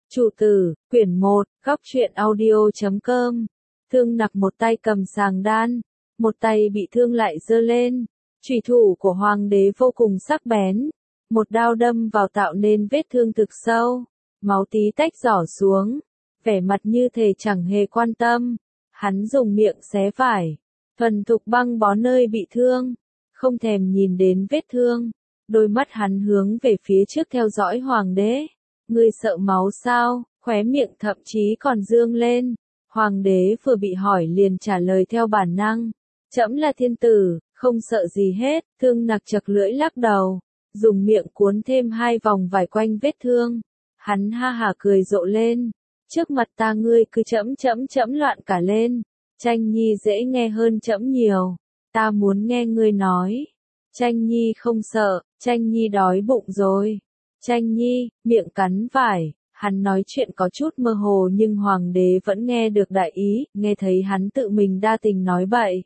Chủ tử, quyển 1, góc truyện audio.com. Thương Nặc một tay cầm sàng đan, một tay bị thương lại giơ lên. Chủy thủ của hoàng đế vô cùng sắc bén, một đao đâm vào tạo nên vết thương thực sâu, máu tí tách rỏ xuống, vẻ mặt như thể chẳng hề quan tâm. Hắn dùng miệng xé vải, thuần thục băng bó nơi bị thương, không thèm nhìn đến vết thương. Đôi mắt hắn hướng về phía trước theo dõi hoàng đế. Ngươi sợ máu sao? Khóe miệng thậm chí còn dương lên. Hoàng đế vừa bị hỏi liền trả lời theo bản năng. Trẫm là thiên tử, không sợ gì hết. Thương Nặc chật lưỡi lắc đầu, dùng miệng cuốn thêm 2 vòng vải quanh vết thương. Hắn ha hả cười rộ lên. Trước mặt ta ngươi cứ chẫm loạn cả lên. Tranh Nhi dễ nghe hơn trẫm nhiều. Ta muốn nghe ngươi nói. Tranh Nhi không sợ, Tranh Nhi đói bụng rồi. Tranh Nhi, miệng cắn vải, hắn nói chuyện có chút mơ hồ nhưng hoàng đế vẫn nghe được đại ý, nghe thấy hắn tự mình đa tình nói bậy.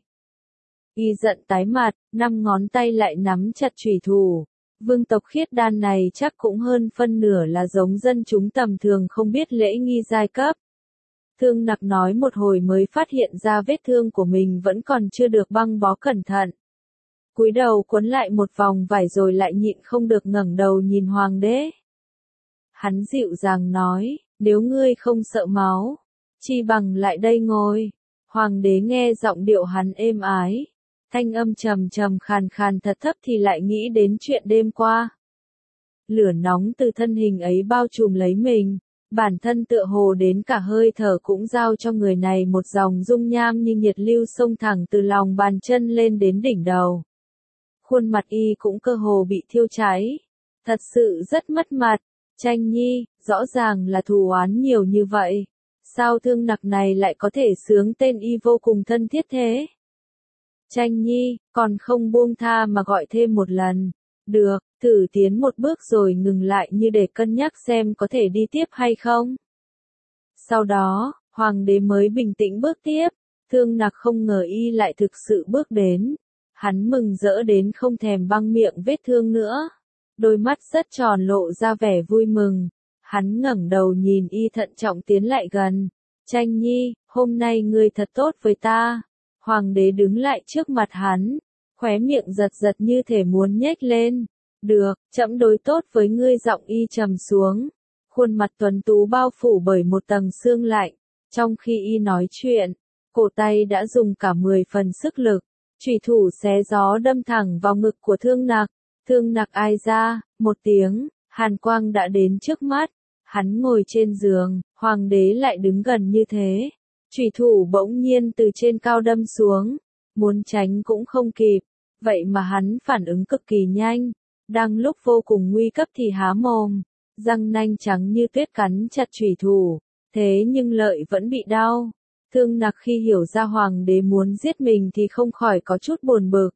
Y giận tái mặt, 5 ngón tay lại nắm chặt chủy thủ. Vương tộc Khiết Đan này chắc cũng hơn phân nửa là giống dân chúng tầm thường không biết lễ nghi giai cấp. Thương Nặc nói một hồi mới phát hiện ra vết thương của mình vẫn còn chưa được băng bó cẩn thận. Cúi đầu cuốn lại một vòng vải rồi lại nhịn không được ngẩng đầu nhìn hoàng đế. Hắn dịu dàng nói, nếu ngươi không sợ máu, chi bằng lại đây ngồi. Hoàng đế nghe giọng điệu hắn êm ái, thanh âm trầm trầm khàn khàn thật thấp thì lại nghĩ đến chuyện đêm qua. Lửa nóng từ thân hình ấy bao trùm lấy mình, bản thân tựa hồ đến cả hơi thở cũng giao cho người này một dòng dung nham như nhiệt lưu xông thẳng từ lòng bàn chân lên đến đỉnh đầu. Khuôn mặt y cũng cơ hồ bị thiêu cháy. Thật sự rất mất mặt. Tranh Nhi, rõ ràng là thù oán nhiều như vậy. Sao Thương Nặc này lại có thể xướng tên y vô cùng thân thiết thế? Tranh Nhi, còn không buông tha mà gọi thêm một lần. Được, thử tiến một bước rồi ngừng lại như để cân nhắc xem có thể đi tiếp hay không. Sau đó, hoàng đế mới bình tĩnh bước tiếp. Thương Nặc không ngờ y lại thực sự bước đến. Hắn mừng rỡ đến không thèm băng miệng vết thương nữa. Đôi mắt rất tròn lộ ra vẻ vui mừng. Hắn ngẩng đầu nhìn y thận trọng tiến lại gần. Tranh Nhi, hôm nay ngươi thật tốt với ta. Hoàng đế đứng lại trước mặt hắn. Khóe miệng giật giật như thể muốn nhếch lên. Được, trẫm đối tốt với ngươi. Giọng y trầm xuống. Khuôn mặt tuấn tú bao phủ bởi một tầng sương lạnh. Trong khi y nói chuyện, cổ tay đã dùng cả 10 phần sức lực. Chủy thủ xé gió đâm thẳng vào ngực của Thương Nặc. Thương Nặc ai ra, một tiếng, hàn quang đã đến trước mắt. Hắn ngồi trên giường, hoàng đế lại đứng gần như thế. Chủy thủ bỗng nhiên từ trên cao đâm xuống, muốn tránh cũng không kịp. Vậy mà hắn phản ứng cực kỳ nhanh. Đang lúc vô cùng nguy cấp thì há mồm, răng nanh trắng như tuyết cắn chặt chủy thủ. Thế nhưng lợi vẫn bị đau. Thương Nặc khi hiểu ra hoàng đế muốn giết mình thì không khỏi có chút buồn bực.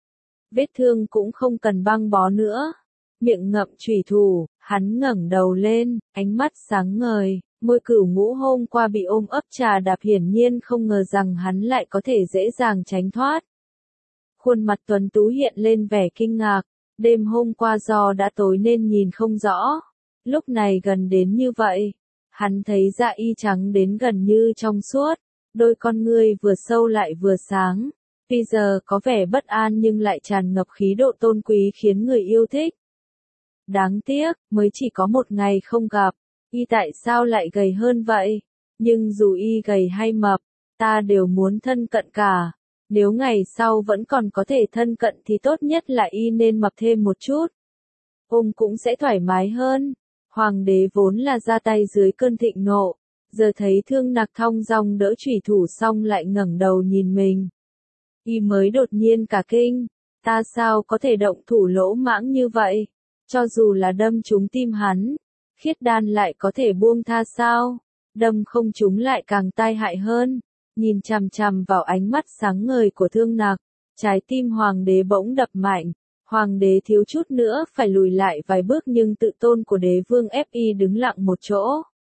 Vết thương cũng không cần băng bó nữa. Miệng ngậm chủy thủ, hắn ngẩng đầu lên, ánh mắt sáng ngời, môi cửu ngũ hôm qua bị ôm ấp trà đạp hiển nhiên không ngờ rằng hắn lại có thể dễ dàng tránh thoát. Khuôn mặt tuấn tú hiện lên vẻ kinh ngạc, đêm hôm qua do đã tối nên nhìn không rõ. Lúc này gần đến như vậy, hắn thấy da y trắng đến gần như trong suốt. Đôi con ngươi vừa sâu lại vừa sáng. Bây giờ có vẻ bất an nhưng lại tràn ngập khí độ tôn quý khiến người yêu thích. Đáng tiếc, mới chỉ có một ngày không gặp, y tại sao lại gầy hơn vậy? Nhưng dù y gầy hay mập, ta đều muốn thân cận cả. Nếu ngày sau vẫn còn có thể thân cận thì tốt nhất là y nên mập thêm một chút. Ôm cũng sẽ thoải mái hơn. Hoàng đế vốn là ra tay dưới cơn thịnh nộ. Giờ thấy Thương Nặc thong dong đỡ chủy thủ xong lại ngẩng đầu nhìn mình. Y mới đột nhiên cả kinh. Ta sao có thể động thủ lỗ mãng như vậy? Cho dù là đâm trúng tim hắn, Khiết Đan lại có thể buông tha sao? Đâm không trúng lại càng tai hại hơn. Nhìn chằm chằm vào ánh mắt sáng ngời của Thương Nặc, trái tim hoàng đế bỗng đập mạnh. Hoàng đế thiếu chút nữa phải lùi lại vài bước nhưng tự tôn của đế vương ép y đứng lặng một chỗ.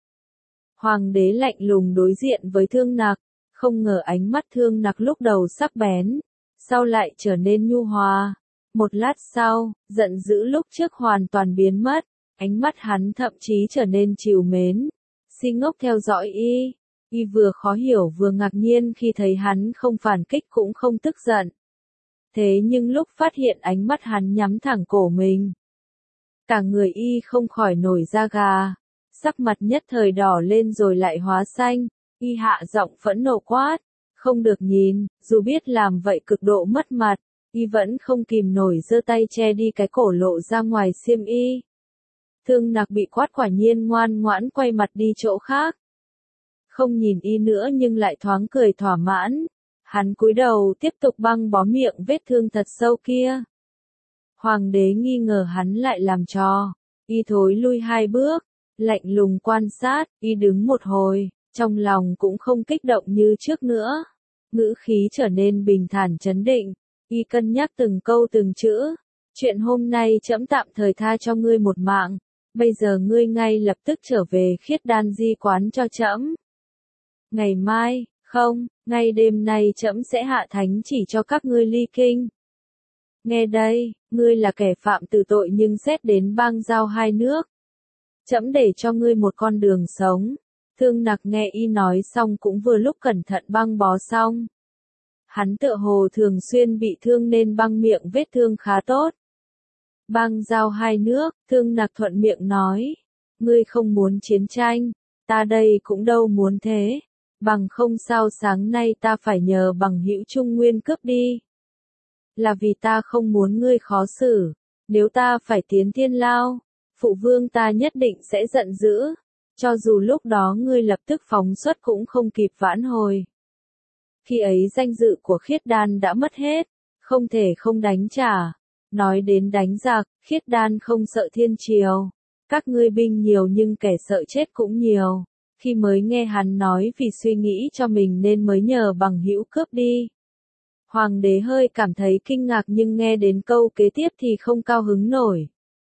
Hoàng đế lạnh lùng đối diện với Thương Nặc, không ngờ ánh mắt Thương Nặc lúc đầu sắc bén, sau lại trở nên nhu hòa. Một lát sau, giận dữ lúc trước hoàn toàn biến mất, ánh mắt hắn thậm chí trở nên trìu mến. si ngốc theo dõi y. Y vừa khó hiểu vừa ngạc nhiên khi thấy hắn không phản kích cũng không tức giận. Thế nhưng lúc phát hiện ánh mắt hắn nhắm thẳng cổ mình, cả người y không khỏi nổi da gà, sắc mặt nhất thời đỏ lên rồi lại hóa xanh, y hạ giọng phẫn nộ quát, không được nhìn, dù biết làm vậy cực độ mất mặt, y vẫn không kìm nổi giơ tay che đi cái cổ lộ ra ngoài xiêm y. Thương Nặc bị quát quả nhiên ngoan ngoãn quay mặt đi chỗ khác. Không nhìn y nữa nhưng lại thoáng cười thỏa mãn. Hắn cúi đầu tiếp tục băng bó miệng vết thương thật sâu kia. Hoàng đế nghi ngờ hắn lại làm trò. Y thối lui 2 bước, lạnh lùng quan sát, y đứng một hồi, trong lòng cũng không kích động như trước nữa. Ngữ khí trở nên bình thản trấn định, y cân nhắc từng câu từng chữ. Chuyện hôm nay trẫm tạm thời tha cho ngươi một mạng, bây giờ ngươi ngay lập tức trở về Khiết Đan Di quán cho trẫm. Ngày mai, không, ngay đêm nay trẫm sẽ hạ thánh chỉ cho các ngươi ly kinh. Nghe đây, ngươi là kẻ phạm tử tội nhưng xét đến bang giao 2 nước. Trẫm để cho ngươi một con đường sống. Thương Nặc nghe y nói xong cũng vừa lúc cẩn thận băng bó xong. Hắn tựa hồ thường xuyên bị thương nên băng miệng vết thương khá tốt. Bang giao 2 nước, Thương Nặc thuận miệng nói. Ngươi không muốn chiến tranh, ta đây cũng đâu muốn thế. Bằng không sao sáng nay ta phải nhờ bằng hữu Trung Nguyên cướp đi. Là vì ta không muốn ngươi khó xử, nếu ta phải tiến thiên lao, phụ vương ta nhất định sẽ giận dữ, cho dù lúc đó ngươi lập tức phóng xuất cũng không kịp vãn hồi. Khi ấy danh dự của Khiết Đan đã mất hết, không thể không đánh trả. Nói đến đánh giặc, Khiết Đan không sợ thiên triều, các ngươi binh nhiều nhưng kẻ sợ chết cũng nhiều. Khi mới nghe hắn nói vì suy nghĩ cho mình nên mới nhờ bằng hữu cướp đi. Hoàng đế hơi cảm thấy kinh ngạc nhưng nghe đến câu kế tiếp thì không cao hứng nổi.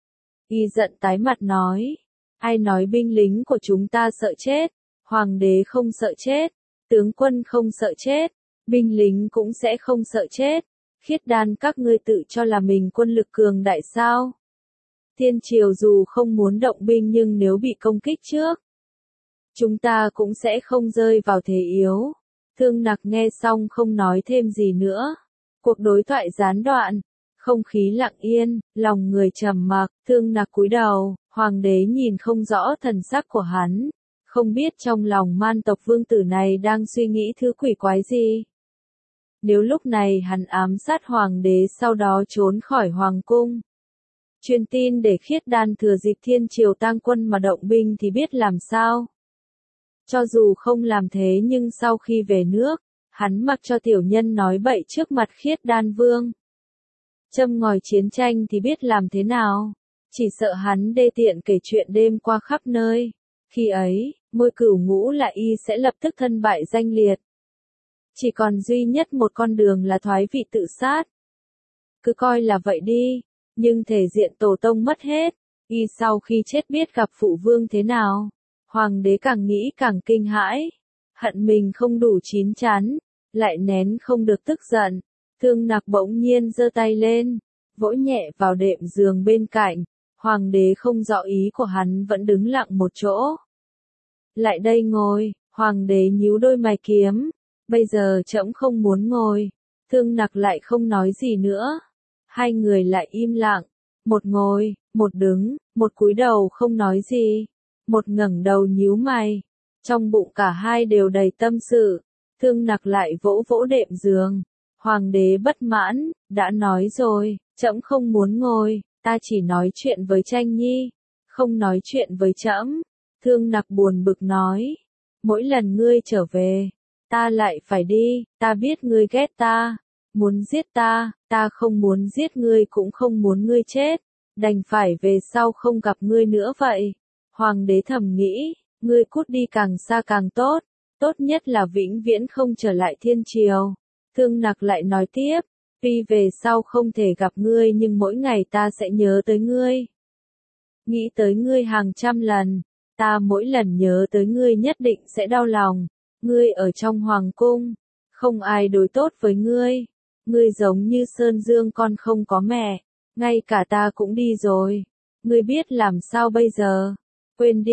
Y giận tái mặt nói, ai nói binh lính của chúng ta sợ chết, hoàng đế không sợ chết, tướng quân không sợ chết, binh lính cũng sẽ không sợ chết. Khiết Đan các ngươi tự cho là mình quân lực cường đại sao? Thiên triều dù không muốn động binh nhưng nếu bị công kích trước, chúng ta cũng sẽ không rơi vào thế yếu. Thương Nặc nghe xong không nói thêm gì nữa. Cuộc đối thoại gián đoạn, không khí lặng yên, lòng người trầm mặc. Thương Nặc cúi đầu, hoàng đế nhìn không rõ thần sắc của hắn, không biết trong lòng man tộc vương tử này đang suy nghĩ thứ quỷ quái gì. Nếu lúc này hắn ám sát hoàng đế sau đó trốn khỏi hoàng cung, truyền tin để Khiết Đan thừa dịp thiên triều tang quân mà động binh thì biết làm sao. Cho dù không làm thế nhưng sau khi về nước, hắn mặc cho tiểu nhân nói bậy trước mặt Khiết Đan vương. Châm ngòi chiến tranh thì biết làm thế nào, chỉ sợ hắn đê tiện kể chuyện đêm qua khắp nơi. Khi ấy, Ngôi Cửu Ngũ là y sẽ lập tức thân bại danh liệt. Chỉ còn duy nhất một con đường là thoái vị tự sát. Cứ coi là vậy đi, nhưng thể diện tổ tông mất hết, y sau khi chết biết gặp phụ vương thế nào. Hoàng đế càng nghĩ càng kinh hãi, hận mình không đủ chín chắn, lại nén không được tức giận. Thương Nặc bỗng nhiên giơ tay lên, vỗ nhẹ vào đệm giường bên cạnh. Hoàng đế không rõ ý của hắn vẫn đứng lặng một chỗ. Lại đây ngồi, hoàng đế nhíu đôi mày kiếm. Bây giờ trẫm không muốn ngồi. Thương Nặc lại không nói gì nữa. Hai người lại im lặng, một ngồi, một đứng, một cúi đầu không nói gì, một ngẩng đầu nhíu mày. Trong bụng cả hai đều đầy tâm sự. Thương Nặc lại vỗ vỗ đệm giường. Hoàng đế bất mãn, đã nói rồi, trẫm không muốn ngồi, ta chỉ nói chuyện với Tranh Nhi, không nói chuyện với trẫm. Thương Nặc buồn bực nói, mỗi lần ngươi trở về, ta lại phải đi, ta biết ngươi ghét ta, muốn giết ta, ta không muốn giết ngươi cũng không muốn ngươi chết, đành phải về sau không gặp ngươi nữa vậy. Hoàng đế thầm nghĩ, ngươi cút đi càng xa càng tốt, tốt nhất là vĩnh viễn không trở lại thiên triều. Thương Nặc lại nói tiếp, tuy về sau không thể gặp ngươi nhưng mỗi ngày ta sẽ nhớ tới ngươi. Nghĩ tới ngươi hàng trăm lần, ta mỗi lần nhớ tới ngươi nhất định sẽ đau lòng. Ngươi ở trong hoàng cung, không ai đối tốt với ngươi. Ngươi giống như Sơn Dương con không có mẹ, ngay cả ta cũng đi rồi. Ngươi biết làm sao bây giờ? Quên đi,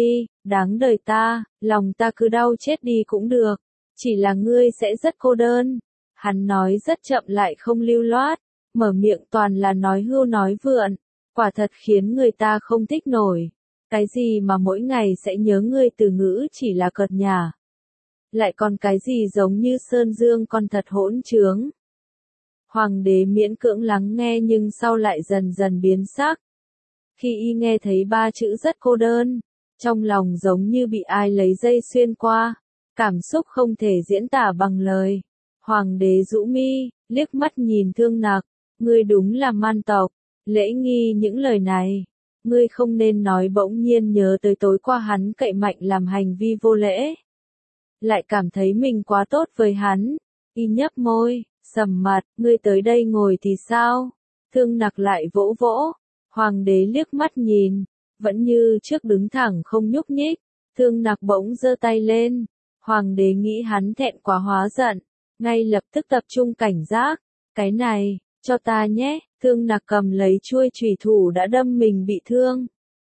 Đáng đời ta, lòng ta cứ đau chết đi cũng được. Chỉ là ngươi sẽ rất cô đơn. Hắn nói rất chậm lại không lưu loát, mở miệng toàn là nói hưu nói vượn. Quả thật khiến người ta không thích nổi. Cái gì mà mỗi ngày sẽ nhớ ngươi từ ngữ chỉ là cợt nhả. Lại còn cái gì giống như sơn dương con thật hỗn trướng. Hoàng đế miễn cưỡng lắng nghe nhưng sau lại dần dần biến sắc. Khi y nghe thấy ba chữ rất cô đơn, trong lòng giống như bị ai lấy dây xuyên qua, cảm xúc không thể diễn tả bằng lời. Hoàng đế rũ mi, liếc mắt nhìn Thương Nặc, ngươi đúng là man tộc, lễ nghi những lời này. Ngươi không nên nói bỗng nhiên nhớ tới tối qua hắn cậy mạnh làm hành vi vô lễ. Lại cảm thấy mình quá tốt với hắn. Y nhấp môi, sầm mặt, ngươi tới đây ngồi thì sao? Thương Nặc lại vỗ vỗ. Hoàng đế liếc mắt nhìn, vẫn như trước đứng thẳng không nhúc nhích. Thương Nặc bỗng giơ tay lên. Hoàng đế nghĩ hắn thẹn quá hóa giận, ngay lập tức tập trung cảnh giác. Cái này, cho ta nhé. Thương Nặc cầm lấy chuôi chủy thủ đã đâm mình bị thương.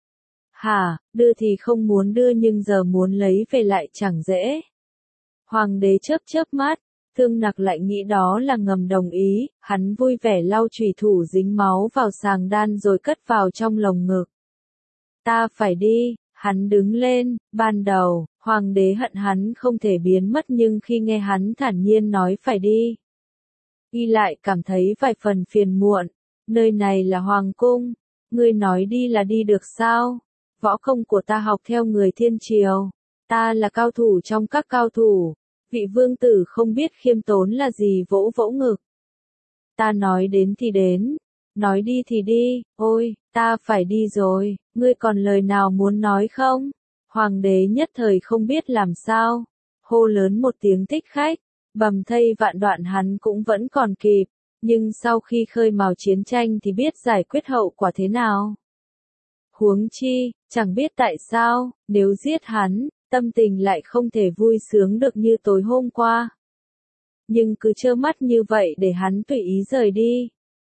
Hả, đưa thì không muốn đưa nhưng giờ muốn lấy về lại chẳng dễ. Hoàng đế chớp chớp mắt, Thương Nặc lại nghĩ đó là ngầm đồng ý, hắn vui vẻ lau chủy thủ dính máu vào sàng đan rồi cất vào trong lồng ngực. Ta phải đi, hắn đứng lên, ban đầu, hoàng đế hận hắn không thể biến mất nhưng khi nghe hắn thản nhiên nói phải đi, y lại cảm thấy vài phần phiền muộn, nơi này là hoàng cung, ngươi nói đi là đi được sao? Võ công của ta học theo người thiên triều, ta là cao thủ trong các cao thủ. Vị vương tử không biết khiêm tốn là gì vỗ vỗ ngực. Ta nói đến thì đến, nói đi thì đi, ôi, ta phải đi rồi, ngươi còn lời nào muốn nói không? Hoàng đế nhất thời không biết làm sao, hô lớn một tiếng thích khách, bầm thây vạn đoạn hắn cũng vẫn còn kịp, nhưng sau khi khơi mào chiến tranh thì biết giải quyết hậu quả thế nào. Huống chi, chẳng biết tại sao, nếu giết hắn, tâm tình lại không thể vui sướng được như tối hôm qua. Nhưng cứ trơ mắt như vậy để hắn tùy ý rời đi.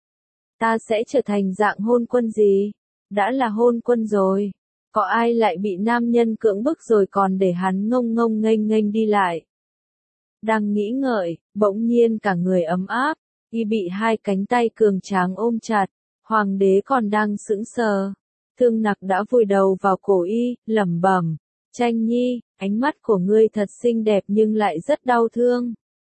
Ta sẽ trở thành dạng hôn quân gì? Đã là hôn quân rồi. Có ai lại bị nam nhân cưỡng bức rồi còn để hắn ngông ngông nghênh nghênh đi lại. Đang nghĩ ngợi, bỗng nhiên cả người ấm áp, y bị hai cánh tay cường tráng ôm chặt, hoàng đế còn đang sững sờ. Thương Nặc đã vùi đầu vào cổ y, lẩm bẩm. Tranh Nhi, ánh mắt của ngươi thật xinh đẹp nhưng lại rất đau thương.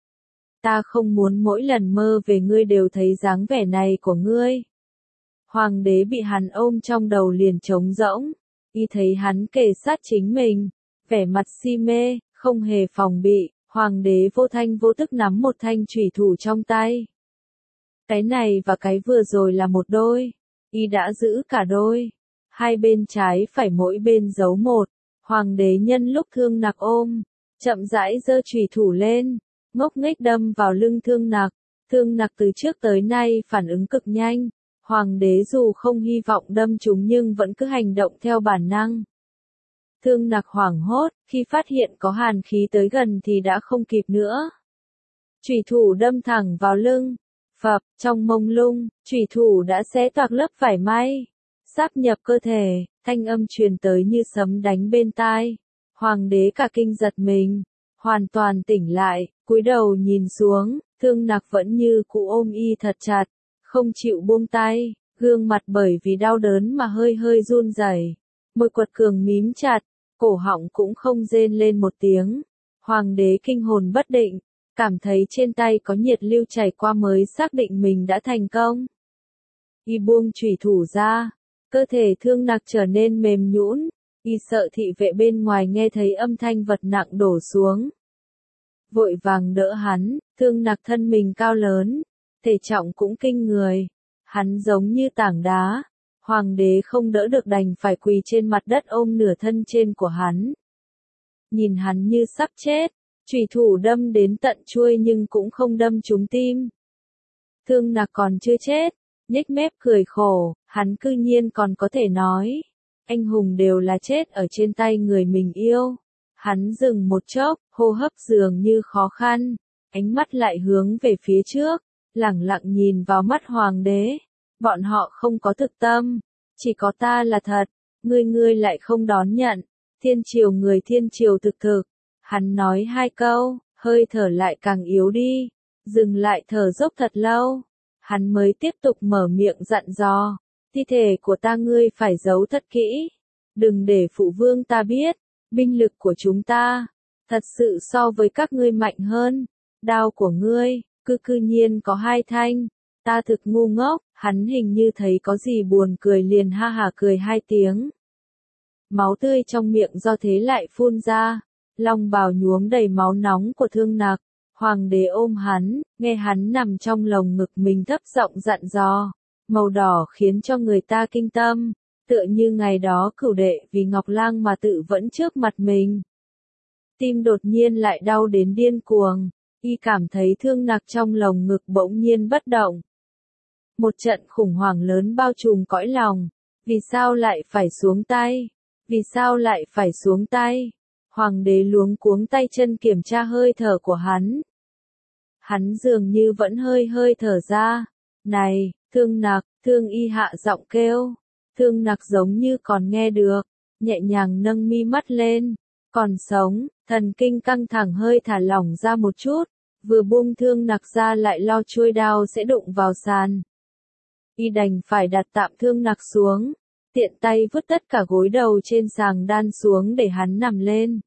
Ta không muốn mỗi lần mơ về ngươi đều thấy dáng vẻ này của ngươi. Hoàng đế bị hắn ôm trong đầu liền trống rỗng, y thấy hắn kề sát chính mình, vẻ mặt si mê, không hề phòng bị, hoàng đế vô thanh vô tức nắm một thanh chủy thủ trong tay. Cái này và cái vừa rồi là một đôi, y đã giữ cả đôi, hai bên trái phải mỗi bên giấu một. Hoàng đế nhân lúc Thương Nặc ôm, chậm rãi giơ chủy thủ lên, ngốc nghếch đâm vào lưng Thương Nặc. Thương Nặc từ trước tới nay phản ứng cực nhanh, hoàng đế dù không hy vọng đâm trúng nhưng vẫn cứ hành động theo bản năng. Thương Nặc hoảng hốt, khi phát hiện có hàn khí tới gần thì đã không kịp nữa. Chủy thủ đâm thẳng vào lưng, phập, trong mông lung, chủy thủ đã xé toạc lớp vải may, sáp nhập cơ thể. Thanh âm truyền tới như sấm đánh bên tai. Hoàng đế cả kinh giật mình, hoàn toàn tỉnh lại, cúi đầu nhìn xuống, Thương Nặc vẫn như cũ ôm y thật chặt, không chịu buông tay, gương mặt bởi vì đau đớn mà hơi hơi run rẩy, môi quật cường mím chặt, cổ họng cũng không rên lên một tiếng. Hoàng đế kinh hồn bất định, cảm thấy trên tay có nhiệt lưu chảy qua mới xác định mình đã thành công. Y buông chủy thủ ra. Cơ thể Thương Nặc trở nên mềm nhũn, y sợ thị vệ bên ngoài nghe thấy âm thanh vật nặng đổ xuống. Vội vàng đỡ hắn, Thương Nặc thân mình cao lớn, thể trọng cũng kinh người. Hắn giống như tảng đá, hoàng đế không đỡ được đành phải quỳ trên mặt đất ôm nửa thân trên của hắn. Nhìn hắn như sắp chết, chủy thủ đâm đến tận chuôi nhưng cũng không đâm trúng tim. Thương Nặc còn chưa chết. Nhếch mép cười khổ, hắn cư nhiên còn có thể nói. Anh hùng đều là chết ở trên tay người mình yêu. Hắn dừng một chốc, hô hấp dường như khó khăn. Ánh mắt lại hướng về phía trước, lẳng lặng nhìn vào mắt hoàng đế. Bọn họ không có thực tâm, chỉ có ta là thật, ngươi lại không đón nhận. Thiên triều người thiên triều thực thực. Hắn nói 2 câu, hơi thở lại càng yếu đi, dừng lại thở dốc thật lâu. Hắn mới tiếp tục mở miệng dặn dò, thi thể của ta ngươi phải giấu thật kỹ, đừng để phụ vương ta biết, binh lực của chúng ta, thật sự so với các ngươi mạnh hơn, đao của ngươi, cư nhiên có 2 thanh, ta thực ngu ngốc, hắn hình như thấy có gì buồn cười liền ha hả cười 2 tiếng. Máu tươi trong miệng do thế lại phun ra, long bào nhuốm đầy máu nóng của Thương Nặc. Hoàng đế ôm hắn, nghe hắn nằm trong lồng ngực mình thấp giọng dặn dò, màu đỏ khiến cho người ta kinh tâm, tựa như ngày đó Cửu đệ vì Ngọc Lang mà tự vẫn trước mặt mình. Tim đột nhiên lại đau đến điên cuồng, y cảm thấy Thương Nặc trong lồng ngực bỗng nhiên bất động. Một trận khủng hoảng lớn bao trùm cõi lòng, vì sao lại phải xuống tay? Vì sao lại phải xuống tay? Hoàng đế luống cuống tay chân kiểm tra hơi thở của hắn. Hắn dường như vẫn hơi thở ra. Này, Thương Nặc, Thương y hạ giọng kêu. Thương Nặc giống như còn nghe được, nhẹ nhàng nâng mi mắt lên. Còn sống, thần kinh căng thẳng hơi thả lỏng ra một chút, vừa buông Thương Nặc ra lại lo chuôi đao sẽ đụng vào sàn. Y đành phải đặt tạm Thương Nặc xuống, tiện tay vứt tất cả gối đầu trên sàng đan xuống để hắn nằm lên.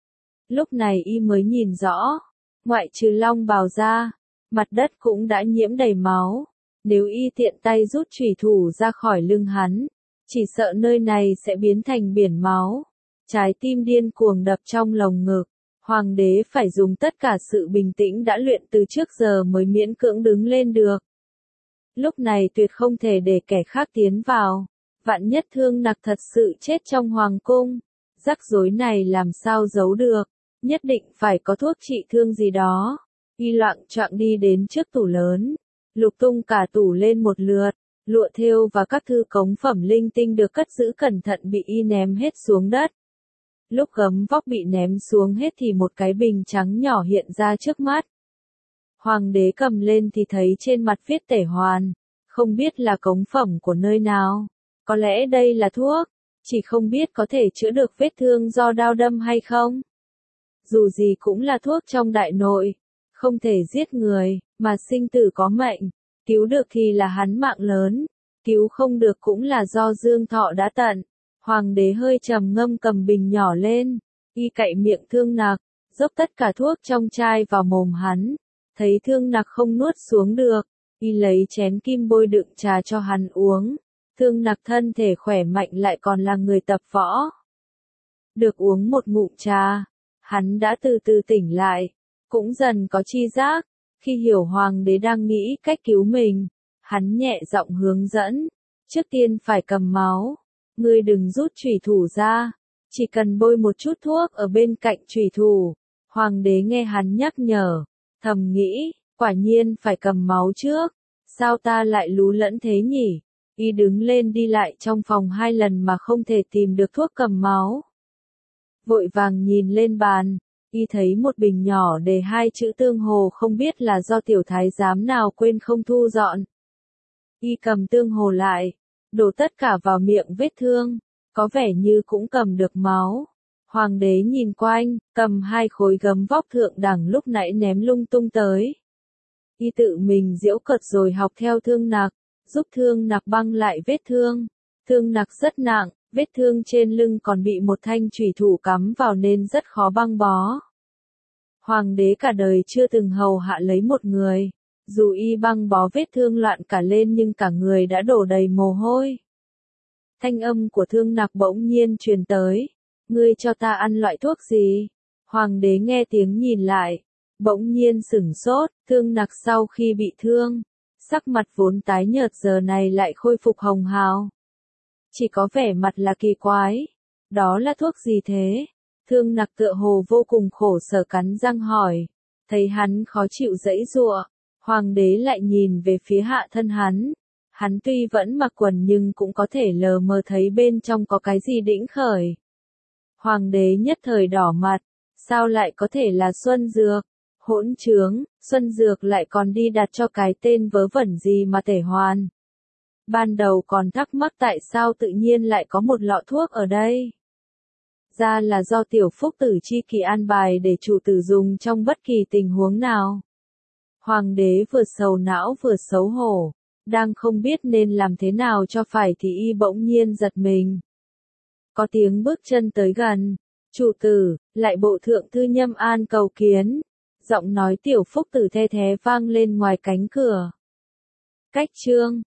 Lúc này y mới nhìn rõ, ngoại trừ long bào ra, mặt đất cũng đã nhiễm đầy máu. Nếu y tiện tay rút chủy thủ ra khỏi lưng hắn, chỉ sợ nơi này sẽ biến thành biển máu. Trái tim điên cuồng đập trong lồng ngực, hoàng đế phải dùng tất cả sự bình tĩnh đã luyện từ trước giờ mới miễn cưỡng đứng lên được. Lúc này tuyệt không thể để kẻ khác tiến vào, vạn nhất Thương Nặc thật sự chết trong hoàng cung, rắc rối này làm sao giấu được, nhất định phải có thuốc trị thương gì đó. Y loạng choạng đi đến trước tủ lớn, lục tung cả tủ lên một lượt, lụa thêu và các thư cống phẩm linh tinh được cất giữ cẩn thận bị y ném hết xuống đất. Lúc gấm vóc bị ném xuống hết thì một cái bình trắng nhỏ hiện ra trước mắt. Hoàng đế cầm lên thì thấy trên mặt viết Tể Hoàn, không biết là cống phẩm của nơi nào, có lẽ đây là thuốc, chỉ không biết có thể chữa được vết thương do đao đâm hay không. Dù gì cũng là thuốc trong đại nội, không thể giết người, mà sinh tử có mệnh, cứu được thì là hắn mạng lớn, cứu không được cũng là do dương thọ đã tận. Hoàng đế hơi trầm ngâm cầm bình nhỏ lên, y cạy miệng Thương Nặc, dốc tất cả thuốc trong chai vào mồm hắn, thấy Thương Nặc không nuốt xuống được, y lấy chén kim bôi đựng trà cho hắn uống. Thương Nặc thân thể khỏe mạnh lại còn là người tập võ. Được uống một ngụm trà, hắn đã từ từ tỉnh lại, cũng dần có tri giác. Khi hiểu hoàng đế đang nghĩ cách cứu mình, hắn nhẹ giọng hướng dẫn, trước tiên phải cầm máu, ngươi đừng rút chủy thủ ra, chỉ cần bôi một chút thuốc ở bên cạnh chủy thủ. Hoàng đế nghe hắn nhắc nhở, thầm nghĩ, quả nhiên phải cầm máu trước, sao ta lại lú lẫn thế nhỉ? Y đứng lên đi lại trong phòng 2 lần mà không thể tìm được thuốc cầm máu. Vội vàng nhìn lên bàn, y thấy một bình nhỏ đề 2 chữ Tương Hồ, không biết là do tiểu thái giám nào quên không thu dọn. Y cầm tương hồ lại, đổ tất cả vào miệng vết thương, có vẻ như cũng cầm được máu. Hoàng đế nhìn quanh, cầm 2 khối gấm vóc thượng đẳng lúc nãy ném lung tung tới. Y tự mình giễu cợt rồi học theo Thương Nặc, giúp Thương Nặc băng lại vết thương. Thương Nặc rất nặng, vết thương trên lưng còn bị một thanh chủy thủ cắm vào nên rất khó băng bó. Hoàng đế cả đời chưa từng hầu hạ lấy một người, dù y băng bó vết thương loạn cả lên nhưng cả người đã đổ đầy mồ hôi. Thanh âm của Thương Nặc bỗng nhiên truyền tới, ngươi cho ta ăn loại thuốc gì? Hoàng đế nghe tiếng nhìn lại, bỗng nhiên sửng sốt. Thương Nặc sau khi bị thương, sắc mặt vốn tái nhợt giờ này lại khôi phục hồng hào. Chỉ có vẻ mặt là kỳ quái. Đó là thuốc gì thế? Thương Nặc tựa hồ vô cùng khổ sở cắn răng hỏi. Thấy hắn khó chịu giãy giụa, hoàng đế lại nhìn về phía hạ thân hắn. Hắn tuy vẫn mặc quần nhưng cũng có thể lờ mờ thấy bên trong có cái gì đĩnh khởi. Hoàng đế nhất thời đỏ mặt, sao lại có thể là Xuân Dược? Hỗn trướng, Xuân Dược lại còn đi đặt cho cái tên vớ vẩn gì mà Tể Hoàn. Ban đầu còn thắc mắc tại sao tự nhiên lại có một lọ thuốc ở đây. ra là do tiểu phúc tử chi kỳ an bài để chủ tử dùng trong bất kỳ tình huống nào. Hoàng đế vừa sầu não vừa xấu hổ, đang không biết nên làm thế nào cho phải thì y bỗng nhiên giật mình. Có tiếng bước chân tới gần, chủ tử, lại bộ thượng thư Nhâm An cầu kiến. Giọng nói tiểu phúc tử the thé vang lên ngoài cánh cửa. Cách chương